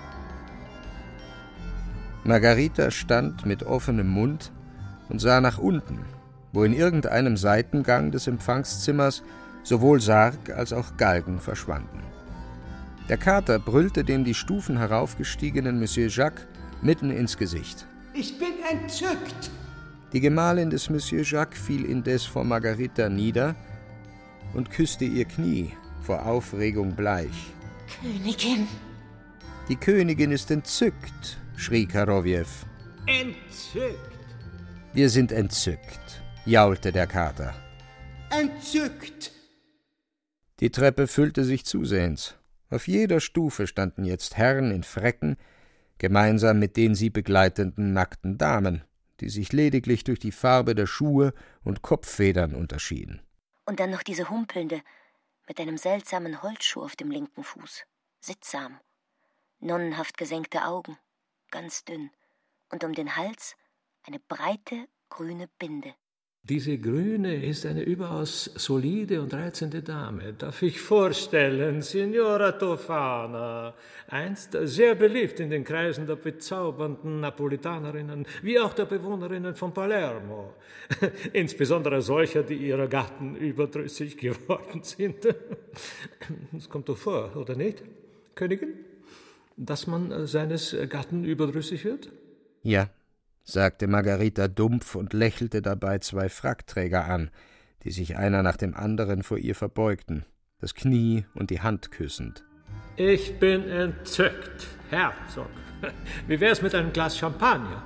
Margarita stand mit offenem Mund und sah nach unten, wo in irgendeinem Seitengang des Empfangszimmers sowohl Sarg als auch Galgen verschwanden. Der Kater brüllte dem die Stufen heraufgestiegenen Monsieur Jacques mitten ins Gesicht. Ich bin entzückt! Die Gemahlin des Monsieur Jacques fiel indes vor Margarita nieder und küsste ihr Knie, vor Aufregung bleich. Königin! Die Königin ist entzückt, schrie Karowjew. Entzückt! Wir sind entzückt, jaulte der Kater. Entzückt! Die Treppe füllte sich zusehends. Auf jeder Stufe standen jetzt Herren in Fräcken, gemeinsam mit den sie begleitenden nackten Damen, die sich lediglich durch die Farbe der Schuhe und Kopffedern unterschieden. Und dann noch diese humpelnde, mit einem seltsamen Holzschuh auf dem linken Fuß, sittsam, nonnenhaft gesenkte Augen, ganz dünn, und um den Hals eine breite, grüne Binde. Diese Grüne ist eine überaus solide und reizende Dame. Darf ich vorstellen, Signora Tofana, einst sehr beliebt in den Kreisen der bezaubernden Napolitanerinnen, wie auch der Bewohnerinnen von Palermo. Insbesondere solcher, die ihrer Gatten überdrüssig geworden sind. Es kommt doch vor, oder nicht, Königin, dass man seines Gatten überdrüssig wird? Ja, sagte Margarita dumpf und lächelte dabei 2 Frackträger an, die sich einer nach dem anderen vor ihr verbeugten, das Knie und die Hand küssend. Ich bin entzückt, Herzog. Wie wär's mit einem Glas Champagner?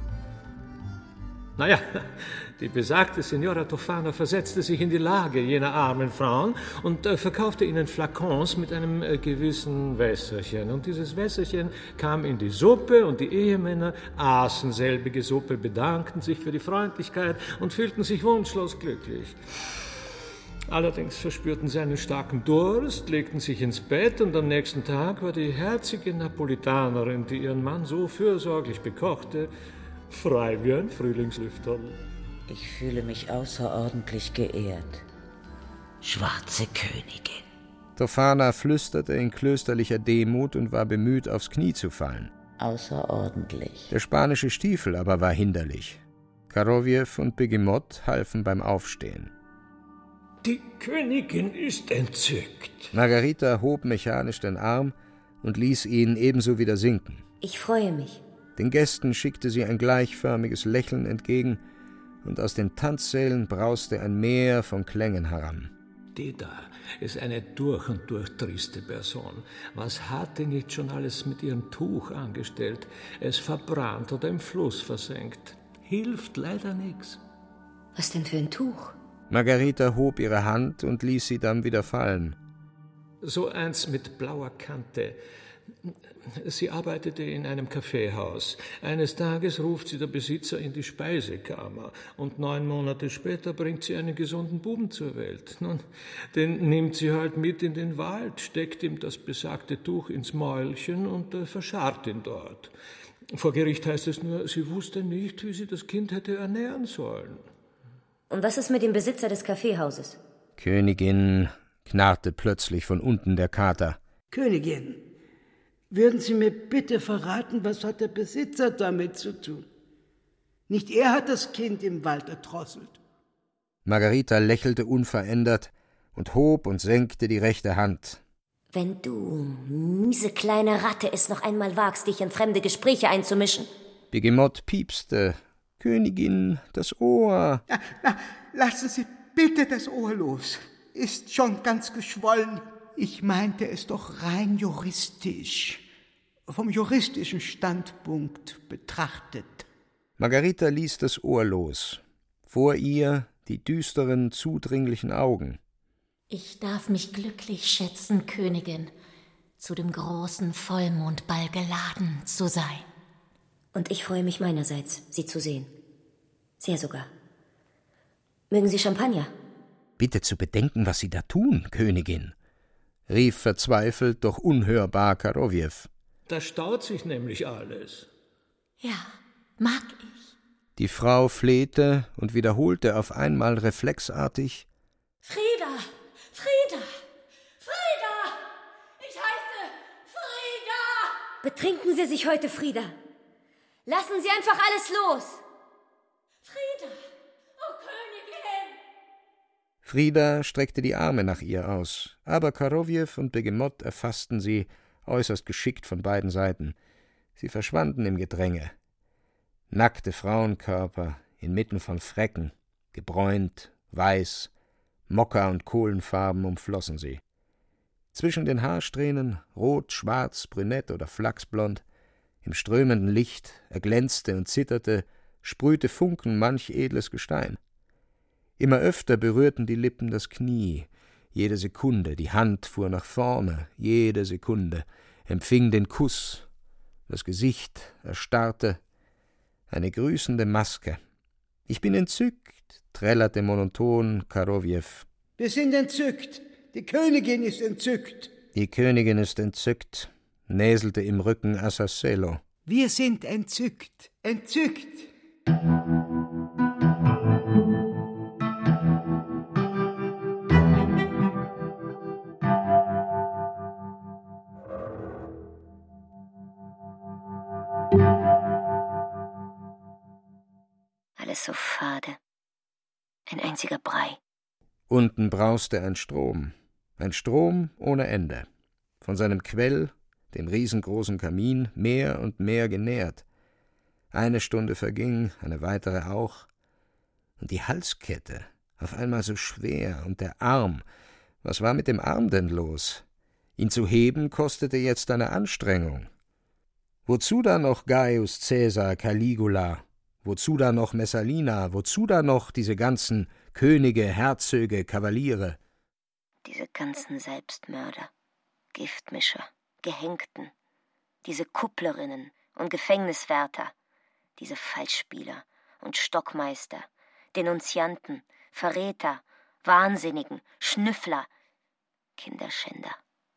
Naja, die besagte Signora Tofana versetzte sich in die Lage jener armen Frauen und verkaufte ihnen Flakons mit einem gewissen Wässerchen. Und dieses Wässerchen kam in die Suppe und die Ehemänner aßen selbige Suppe, bedankten sich für die Freundlichkeit und fühlten sich wunschlos glücklich. Allerdings verspürten sie einen starken Durst, legten sich ins Bett und am nächsten Tag war die herzige Napolitanerin, die ihren Mann so fürsorglich bekochte, frei wie ein Frühlingslüfterl. Ich fühle mich außerordentlich geehrt. Schwarze Königin. Tofana flüsterte in klösterlicher Demut und war bemüht, aufs Knie zu fallen. Außerordentlich. Der spanische Stiefel aber war hinderlich. Karowjew und Begemot halfen beim Aufstehen. Die Königin ist entzückt. Margarita hob mechanisch den Arm und ließ ihn ebenso wieder sinken. Ich freue mich. Den Gästen schickte sie ein gleichförmiges Lächeln entgegen, und aus den Tanzsälen brauste ein Meer von Klängen heran. Die da ist eine durch und durch triste Person. Was hat die nicht schon alles mit ihrem Tuch angestellt? Es verbrannt oder im Fluss versenkt. Hilft leider nichts. Was denn für ein Tuch? Margarita hob ihre Hand und ließ sie dann wieder fallen. So eins mit blauer Kante. Sie arbeitete in einem Kaffeehaus. Eines Tages ruft sie der Besitzer in die Speisekammer und 9 Monate später bringt sie einen gesunden Buben zur Welt. Nun, den nimmt sie halt mit in den Wald, steckt ihm das besagte Tuch ins Mäulchen und verscharrt ihn dort. Vor Gericht heißt es nur, sie wusste nicht, wie sie das Kind hätte ernähren sollen. Und was ist mit dem Besitzer des Kaffeehauses? Königin, knarrte plötzlich von unten der Kater. Königin, würden Sie mir bitte verraten, was hat der Besitzer damit zu tun? Nicht er hat das Kind im Wald erdrosselt. Margarita lächelte unverändert und hob und senkte die rechte Hand. Wenn du, miese kleine Ratte, es noch einmal wagst, dich in fremde Gespräche einzumischen. Begemot piepste. Königin, das Ohr. Na, lassen Sie bitte das Ohr los. Ist schon ganz geschwollen. Ich meinte es doch rein juristisch. Vom juristischen Standpunkt betrachtet. Margarita ließ das Ohr los. Vor ihr die düsteren, zudringlichen Augen. Ich darf mich glücklich schätzen, Königin, zu dem großen Vollmondball geladen zu sein. Und ich freue mich meinerseits, Sie zu sehen. Sehr sogar. Mögen Sie Champagner? Bitte zu bedenken, was Sie da tun, Königin, rief verzweifelt, doch unhörbar Karowjew. Da staut sich nämlich alles. Ja, mag ich. Die Frau flehte und wiederholte auf einmal reflexartig: Frieda! Frieda! Frieda! Ich heiße Frieda! Betrinken Sie sich heute, Frieda. Lassen Sie einfach alles los. Frieda! Oh, Königin! Frieda streckte die Arme nach ihr aus, aber Karowjew und Begemot erfassten sie, äußerst geschickt von beiden Seiten. Sie verschwanden im Gedränge. Nackte Frauenkörper inmitten von Fräcken, gebräunt, weiß, Mokka- und Kohlenfarben umflossen sie. Zwischen den Haarsträhnen, rot, schwarz, brünett oder flachsblond, im strömenden Licht erglänzte und zitterte, sprühte Funken manch edles Gestein. Immer öfter berührten die Lippen das Knie, jede Sekunde, die Hand fuhr nach vorne, jede Sekunde, empfing den Kuss, das Gesicht erstarrte, eine grüßende Maske. »Ich bin entzückt«, trällerte monoton Karowjew. Wir sind entzückt. Die Königin ist entzückt. Die Königin ist entzückt, näselte im Rücken Assacello. Wir sind entzückt, entzückt. Alles so fade. Ein einziger Brei. Unten brauste ein Strom ohne Ende. Von seinem Quell, dem riesengroßen Kamin, mehr und mehr genährt. 1 Stunde verging, eine weitere auch. Und die Halskette, auf einmal so schwer, und der Arm. Was war mit dem Arm denn los? Ihn zu heben kostete jetzt eine Anstrengung. Wozu da noch Gaius Caesar, Caligula? Wozu da noch Messalina? Wozu da noch diese ganzen Könige, Herzöge, Kavaliere? Diese ganzen Selbstmörder, Giftmischer, Gehängten, diese Kupplerinnen und Gefängniswärter, diese Falschspieler und Stockmeister, Denunzianten, Verräter, Wahnsinnigen, Schnüffler, Kinderschänder.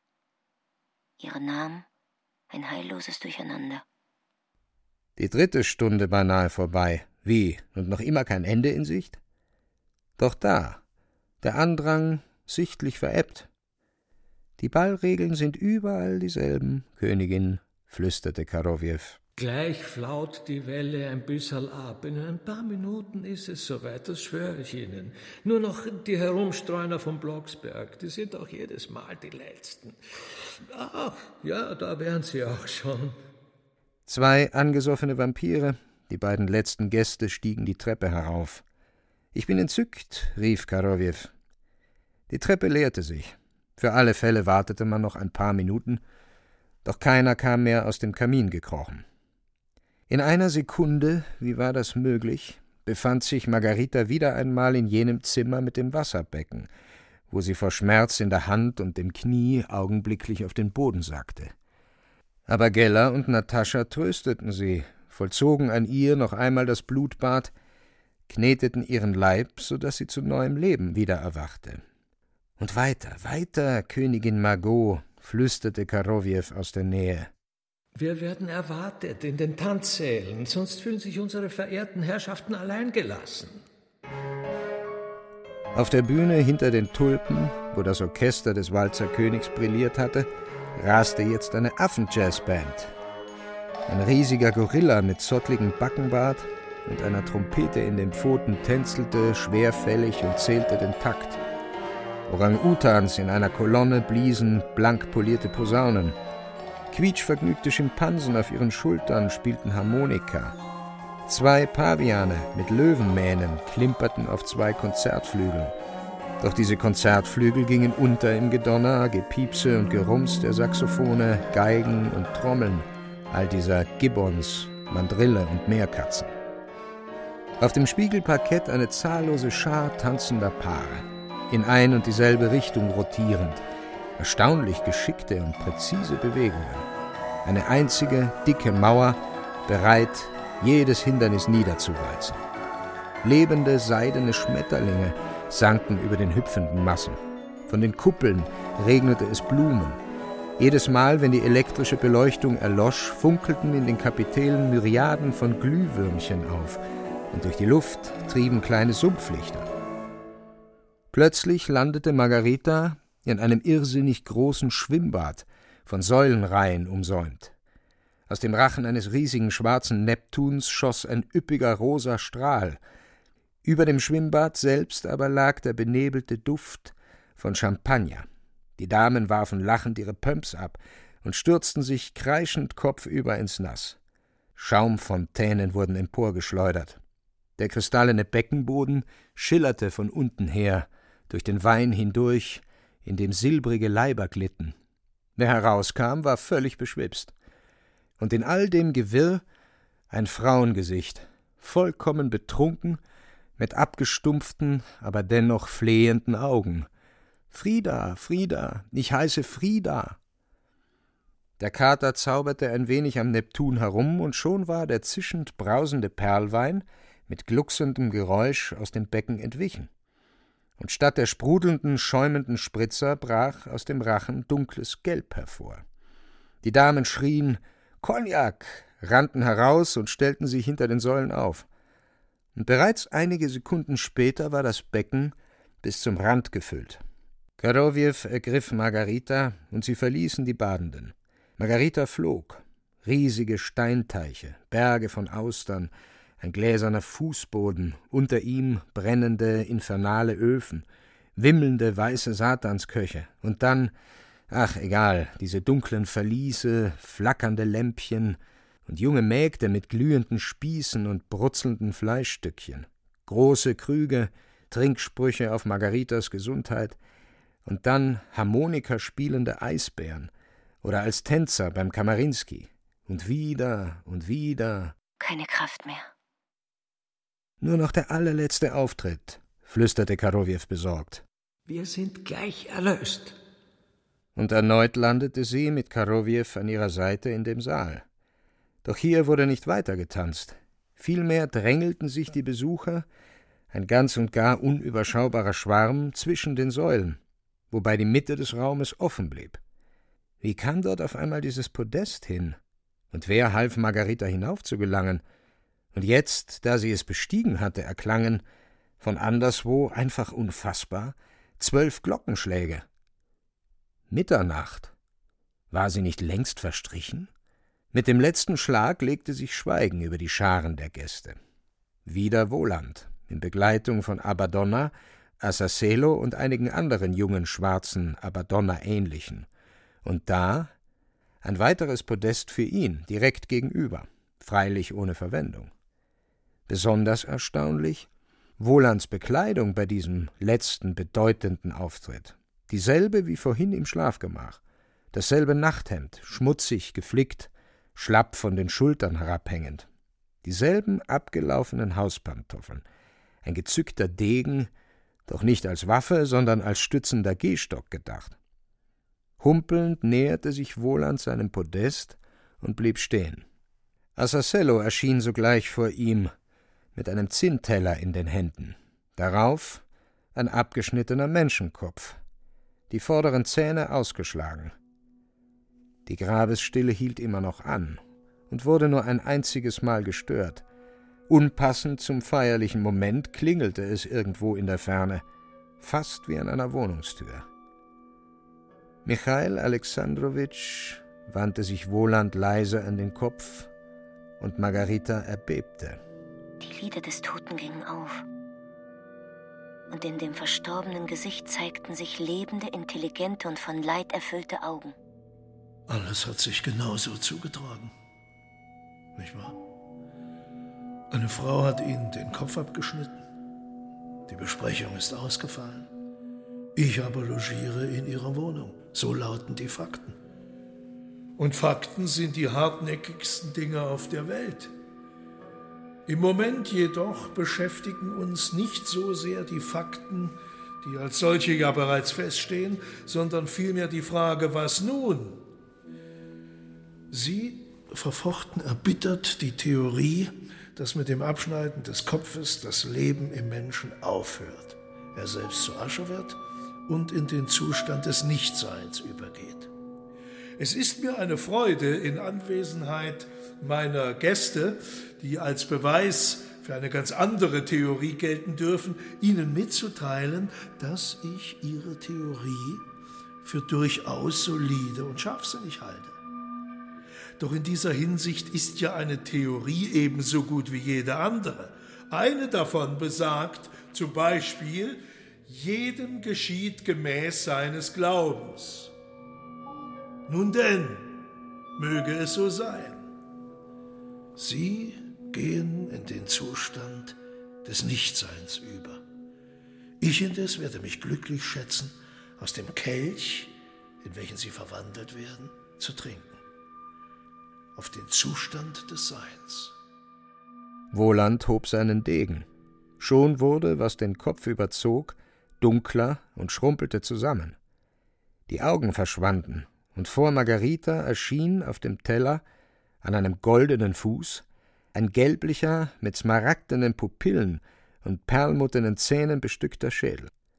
Ihre Namen ein heilloses Durcheinander. Die 3. Stunde beinahe vorbei. Wie? Und noch immer kein Ende in Sicht? Doch da, der Andrang sichtlich verebbt. Die Ballregeln sind überall dieselben, Königin, flüsterte Karowjew. Gleich flaut die Welle ein bisschen ab. In ein paar Minuten ist es soweit, das schwöre ich Ihnen. Nur noch die Herumstreuner vom Blocksberg, die sind auch jedes Mal die Letzten. Ach, ja, da wären sie auch schon. 2 angesoffene Vampire, die beiden letzten Gäste, stiegen die Treppe herauf. »Ich bin entzückt«, rief Karowjew. Die Treppe leerte sich. Für alle Fälle wartete man noch ein paar Minuten, doch keiner kam mehr aus dem Kamin gekrochen. In einer Sekunde, wie war das möglich, befand sich Margarita wieder einmal in jenem Zimmer mit dem Wasserbecken, wo sie vor Schmerz in der Hand und dem Knie augenblicklich auf den Boden sackte. Aber Gella und Natascha trösteten sie, vollzogen an ihr noch einmal das Blutbad, kneteten ihren Leib, so daß sie zu neuem Leben wieder erwachte. »Und weiter, weiter, Königin Margot«, flüsterte Karowjew aus der Nähe. Wir werden erwartet in den Tanzsälen, sonst fühlen sich unsere verehrten Herrschaften alleingelassen. Auf der Bühne hinter den Tulpen, wo das Orchester des Walzerkönigs brilliert hatte, raste jetzt eine Affenjazzband. Ein riesiger Gorilla mit zottligem Backenbart und einer Trompete in den Pfoten tänzelte schwerfällig und zählte den Takt. Orang-Utans in einer Kolonne bliesen blank polierte Posaunen. Quietschvergnügte Schimpansen auf ihren Schultern spielten Harmonika. 2 Paviane mit Löwenmähnen klimperten auf 2 Konzertflügeln. Doch diese Konzertflügel gingen unter im Gedonner, Gepiepse und Gerums der Saxophone, Geigen und Trommeln, all dieser Gibbons, Mandrille und Meerkatzen. Auf dem Spiegelparkett eine zahllose Schar tanzender Paare, in ein und dieselbe Richtung rotierend, erstaunlich geschickte und präzise Bewegungen. Eine einzige, dicke Mauer, bereit, jedes Hindernis niederzuwalzen. Lebende, seidene Schmetterlinge sanken über den hüpfenden Massen. Von den Kuppeln regnete es Blumen. Jedes Mal, wenn die elektrische Beleuchtung erlosch, funkelten in den Kapitellen Myriaden von Glühwürmchen auf, und durch die Luft trieben kleine Sumpflichter. Plötzlich landete Margarita in einem irrsinnig großen Schwimmbad, von Säulenreihen umsäumt. Aus dem Rachen eines riesigen schwarzen Neptuns schoss ein üppiger rosa Strahl. Über dem Schwimmbad selbst aber lag der benebelte Duft von Champagner. Die Damen warfen lachend ihre Pumps ab und stürzten sich kreischend kopfüber ins Nass. Schaumfontänen wurden emporgeschleudert. Der kristallene Beckenboden schillerte von unten her, durch den Wein hindurch, in dem silbrige Leiber glitten. Wer herauskam, war völlig beschwipst. Und in all dem Gewirr ein Frauengesicht, vollkommen betrunken, mit abgestumpften, aber dennoch flehenden Augen. »Frida, Frida, ich heiße Frida!« Der Kater zauberte ein wenig am Neptun herum, und schon war der zischend brausende Perlwein mit glucksendem Geräusch aus dem Becken entwichen. und statt der sprudelnden, schäumenden Spritzer brach aus dem Rachen dunkles Gelb hervor. Die Damen schrien »Cognac!«, rannten heraus und stellten sich hinter den Säulen auf. Und bereits einige Sekunden später war das Becken bis zum Rand gefüllt. Karowjew ergriff Margarita, und sie verließen die Badenden. Margarita flog. Riesige Steinteiche, Berge von Austern, ein gläserner Fußboden, unter ihm brennende, infernale Öfen, wimmelnde weiße Satansköche, und dann, ach egal, diese dunklen Verliese, flackernde Lämpchen und junge Mägde mit glühenden Spießen und brutzelnden Fleischstückchen, große Krüge, Trinksprüche auf Margaritas Gesundheit, und dann Harmonika spielende Eisbären oder als Tänzer beim Kamarinsky. Und wieder und wieder. Keine Kraft mehr. Nur noch der allerletzte Auftritt, flüsterte Karowjew besorgt. Wir sind gleich erlöst. Und erneut landete sie mit Karowjew an ihrer Seite in dem Saal. Doch hier wurde nicht weiter getanzt. Vielmehr drängelten sich die Besucher, ein ganz und gar unüberschaubarer Schwarm, zwischen den Säulen, wobei die Mitte des Raumes offen blieb. Wie kam dort auf einmal dieses Podest hin? Und wer half Margarita hinaufzugelangen? Und jetzt, da sie es bestiegen hatte, erklangen, von anderswo, einfach unfassbar, 12 Glockenschläge. Mitternacht. War sie nicht längst verstrichen? Mit dem letzten Schlag legte sich Schweigen über die Scharen der Gäste. Wieder Voland, in Begleitung von Abbadonna, Assasselo und einigen anderen jungen, schwarzen, Abbadonna-ähnlichen. Und da ein weiteres Podest für ihn, direkt gegenüber, freilich ohne Verwendung. Besonders erstaunlich, Volands Bekleidung bei diesem letzten bedeutenden Auftritt. Dieselbe wie vorhin im Schlafgemach. Dasselbe Nachthemd, schmutzig, geflickt, schlapp von den Schultern herabhängend. Dieselben abgelaufenen Hauspantoffeln. Ein gezückter Degen, doch nicht als Waffe, sondern als stützender Gehstock gedacht. Humpelnd näherte sich Voland seinem Podest und blieb stehen. Assasello erschien sogleich vor ihm, mit einem Zinnteller in den Händen. Darauf ein abgeschnittener Menschenkopf, die vorderen Zähne ausgeschlagen. Die Grabesstille hielt immer noch an und wurde nur ein einziges Mal gestört. Unpassend zum feierlichen Moment klingelte es irgendwo in der Ferne, fast wie an einer Wohnungstür. Michail Alexandrowitsch wandte sich Voland leise an den Kopf, und Margarita erbebte. Die Lider des Toten gingen auf, und in dem verstorbenen Gesicht zeigten sich lebende, intelligente und von Leid erfüllte Augen. Alles hat sich genauso zugetragen, nicht wahr? Eine Frau hat ihnen den Kopf abgeschnitten. Die Besprechung ist ausgefallen. Ich aber logiere in ihrer Wohnung. So lauten die Fakten. Und Fakten sind die hartnäckigsten Dinge auf der Welt. Im Moment jedoch beschäftigen uns nicht so sehr die Fakten, die als solche ja bereits feststehen, sondern vielmehr die Frage, was nun? Sie verfochten erbittert die Theorie, dass mit dem Abschneiden des Kopfes das Leben im Menschen aufhört, er selbst zu Asche wird und in den Zustand des Nichtseins übergeht. Es ist mir eine Freude, in Anwesenheit meiner Gäste, die als Beweis für eine ganz andere Theorie gelten dürfen, Ihnen mitzuteilen, dass ich Ihre Theorie für durchaus solide und scharfsinnig halte. Doch in dieser Hinsicht ist ja eine Theorie ebenso gut wie jede andere. Eine davon besagt zum Beispiel, jedem geschieht gemäß seines Glaubens. Nun denn, möge es so sein. Sie gehen in den Zustand des Nichtseins über. Ich indes werde mich glücklich schätzen, aus dem Kelch, in welchen Sie verwandelt werden, zu trinken. Auf den Zustand des Seins. Voland hob seinen Degen. Schon wurde, was den Kopf überzog, dunkler und schrumpelte zusammen. Die Augen verschwanden, und vor Margarita erschien auf dem Teller, an einem goldenen Fuß, ein gelblicher, mit smaragdenen Pupillen und perlmuttenen Zähnen bestückter Schädel.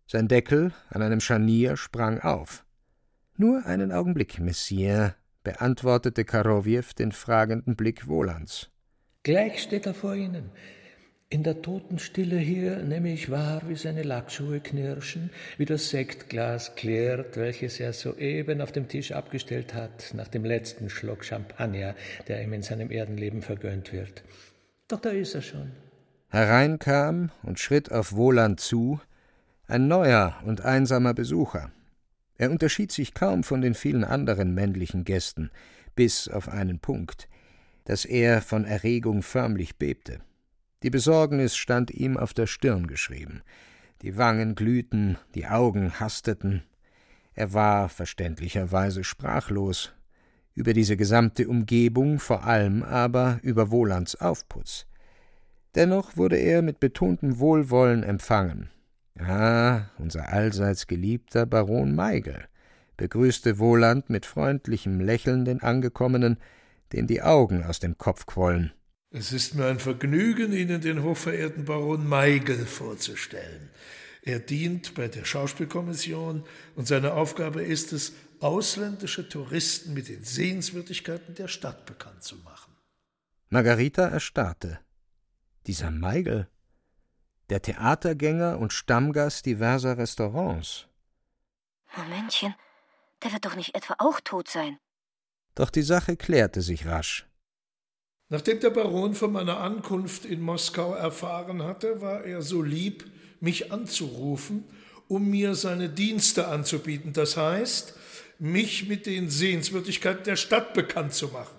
Sein Deckel an einem Scharnier sprang auf. »Nur einen Augenblick, Messier«, beantwortete Karowjew den fragenden Blick Wolands. »Gleich steht er vor Ihnen. In der Totenstille hier nehme ich wahr, wie seine Lackschuhe knirschen, wie das Sektglas klirrt, welches er soeben auf dem Tisch abgestellt hat, nach dem letzten Schluck Champagner, der ihm in seinem Erdenleben vergönnt wird. Doch da ist er schon.« Hereinkam und schritt auf Woland zu, ein neuer und einsamer Besucher. Er unterschied sich kaum von den vielen anderen männlichen Gästen, bis auf einen Punkt, dass er von Erregung förmlich bebte. Die Besorgnis stand ihm auf der Stirn geschrieben. Die Wangen glühten, die Augen hasteten. Er war verständlicherweise sprachlos, über diese gesamte Umgebung, vor allem aber über Wolands Aufputz. Dennoch wurde er mit betontem Wohlwollen empfangen. »Ah, unser allseits geliebter Baron Meigel«, begrüßte Woland mit freundlichem Lächeln den Angekommenen, dem die Augen aus dem Kopf quollen. »Es ist mir ein Vergnügen, Ihnen den hochverehrten Baron Meigel vorzustellen. Er dient bei der Schauspielkommission und seine Aufgabe ist es, ausländische Touristen mit den Sehenswürdigkeiten der Stadt bekannt zu machen.« Margarita erstarrte. Dieser Meigel, der Theatergänger und Stammgast diverser Restaurants. Momentchen, der wird doch nicht etwa auch tot sein. Doch die Sache klärte sich rasch. Nachdem der Baron von meiner Ankunft in Moskau erfahren hatte, war er so lieb, mich anzurufen, um mir seine Dienste anzubieten, das heißt, mich mit den Sehenswürdigkeiten der Stadt bekannt zu machen.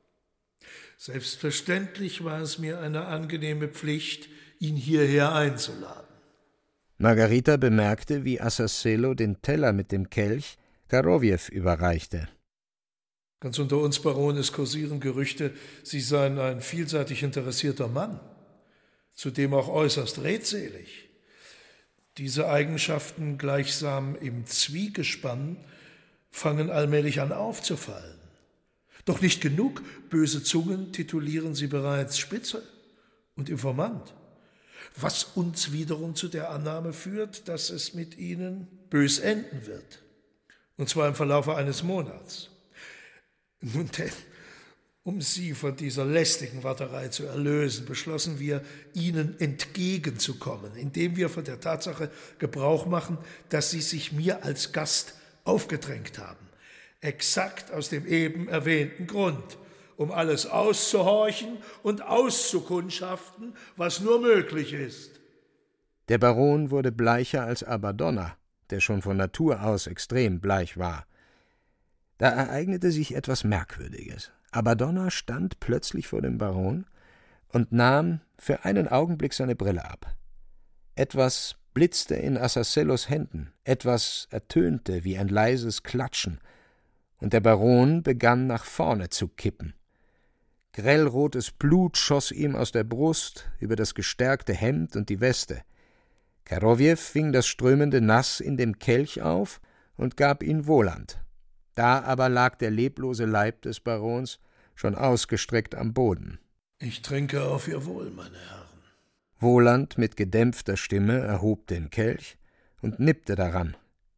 Selbstverständlich war es mir eine angenehme Pflicht, ihn hierher einzuladen. Margarita bemerkte, wie Assasselo den Teller mit dem Kelch Karowjew überreichte. Ganz unter uns, Baron, es kursieren Gerüchte, Sie seien ein vielseitig interessierter Mann, zudem auch äußerst redselig. Diese Eigenschaften gleichsam im Zwiegespann fangen allmählich an aufzufallen. Doch nicht genug, böse Zungen titulieren Sie bereits Spitzel und Informant, was uns wiederum zu der Annahme führt, dass es mit Ihnen bös enden wird, und zwar im Verlaufe eines Monats. Nun denn, um Sie von dieser lästigen Warterei zu erlösen, beschlossen wir, Ihnen entgegenzukommen, indem wir von der Tatsache Gebrauch machen, dass Sie sich mir als Gast aufgedrängt haben. Exakt aus dem eben erwähnten Grund, um alles auszuhorchen und auszukundschaften, was nur möglich ist. Der Baron wurde bleicher als Abaddona, der schon von Natur aus extrem bleich war. Da ereignete sich etwas Merkwürdiges. Abaddona stand plötzlich vor dem Baron und nahm für einen Augenblick seine Brille ab. Etwas blitzte in Assasselos Händen, etwas ertönte wie ein leises Klatschen, und der Baron begann nach vorne zu kippen. Grellrotes Blut schoss ihm aus der Brust, über das gestärkte Hemd und die Weste. Karowjew fing das strömende Nass in dem Kelch auf und gab ihn Woland. Da aber lag der leblose Leib des Barons schon ausgestreckt am Boden. »Ich trinke auf Ihr Wohl, meine Herren.« Woland mit gedämpfter Stimme erhob den Kelch und nippte daran.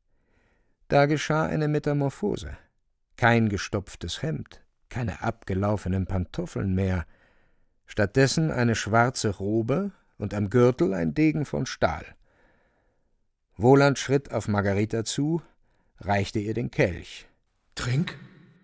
Da geschah eine Metamorphose. Kein gestopftes Hemd, keine abgelaufenen Pantoffeln mehr, stattdessen eine schwarze Robe und am Gürtel ein Degen von Stahl. Woland schritt auf Margarita zu, reichte ihr den Kelch. »Trink!«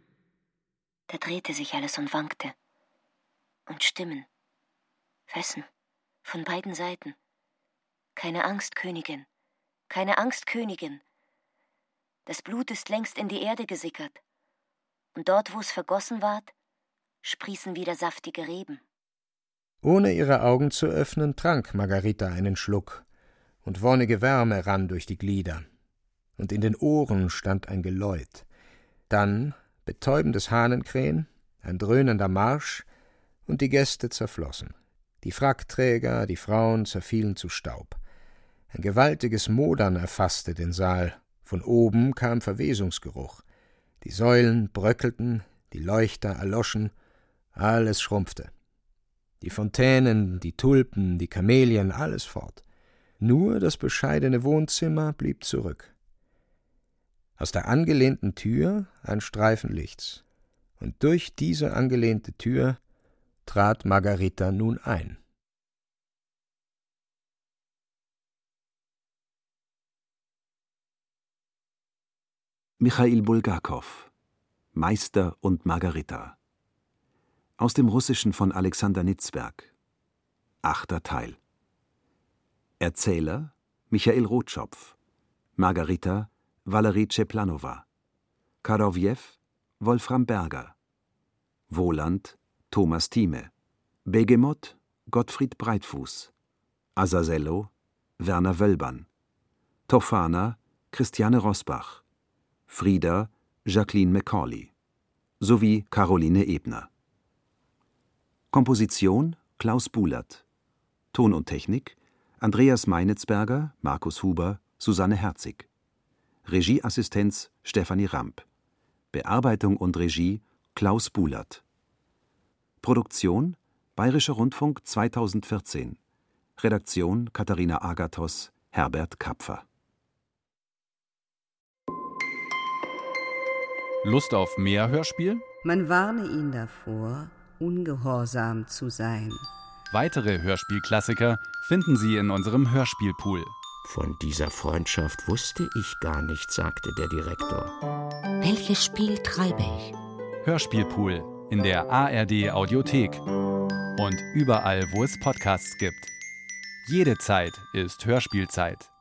Da drehte sich alles und wankte. Und Stimmen. Wessen? Von beiden Seiten. Keine Angst, Königin. Keine Angst, Königin. Das Blut ist längst in die Erde gesickert. Und dort, wo es vergossen ward, sprießen wieder saftige Reben. Ohne ihre Augen zu öffnen, trank Margarita einen Schluck, und wonnige Wärme rann durch die Glieder. Und in den Ohren stand ein Geläut. Dann betäubendes Hahnenkrähen, ein dröhnender Marsch, und die Gäste zerflossen. Die Frackträger, die Frauen zerfielen zu Staub. Ein gewaltiges Modern erfasste den Saal. Von oben kam Verwesungsgeruch. Die Säulen bröckelten, die Leuchter erloschen, alles schrumpfte. Die Fontänen, die Tulpen, die Kamelien, alles fort. Nur das bescheidene Wohnzimmer blieb zurück. Aus der angelehnten Tür ein Streifen Lichts, und durch diese angelehnte Tür trat Margarita nun ein. Michail Bulgakow, Meister und Margarita. Aus dem Russischen von Alexander Nitzberg. 8. Teil. Erzähler Michail Rotschopf. Margarita Valerie Tscheplanowa. Karowjew Wolfram Berger. Woland Thomas Thieme. Begemot Gottfried Breitfuß. Azazello Werner Wölbern. Tofana Christiane Rosbach. Frieda Jacqueline Macaulay. Sowie Caroline Ebner. Komposition Klaus Buhlert. Ton und Technik Andreas Meinitzberger, Markus Huber, Susanne Herzig. Regieassistenz Stefanie Ramp. Bearbeitung und Regie Klaus Buhlert. Produktion Bayerischer Rundfunk 2014. Redaktion Katharina Agathos, Herbert Kapfer. Lust auf mehr Hörspiel? Man warne ihn davor, ungehorsam zu sein. Weitere Hörspielklassiker finden Sie in unserem Hörspielpool. Von dieser Freundschaft wusste ich gar nichts, sagte der Direktor. Welches Spiel treibe ich? Hörspielpool in der ARD Audiothek und überall, wo es Podcasts gibt. Jede Zeit ist Hörspielzeit.